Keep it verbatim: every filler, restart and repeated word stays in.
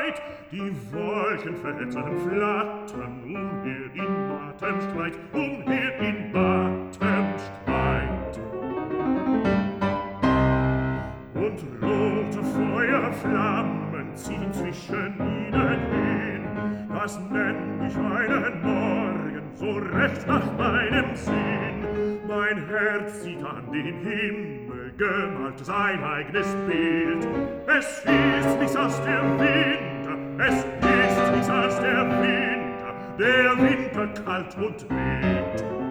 Streit. Die Wolken verhetzen, flattern umher in mattem Streit, umher in mattem Streit. Und rote Feuerflammen ziehen zwischen ihnen hin. Das nenn ich einen Morgen, so recht nach meinem Sinn. Mein Herz sieht an den Himmel gemalt sein eigenes Bild. Es ist nichts als der Winter, es ist nichts als der Winter, der Winter kalt und wild.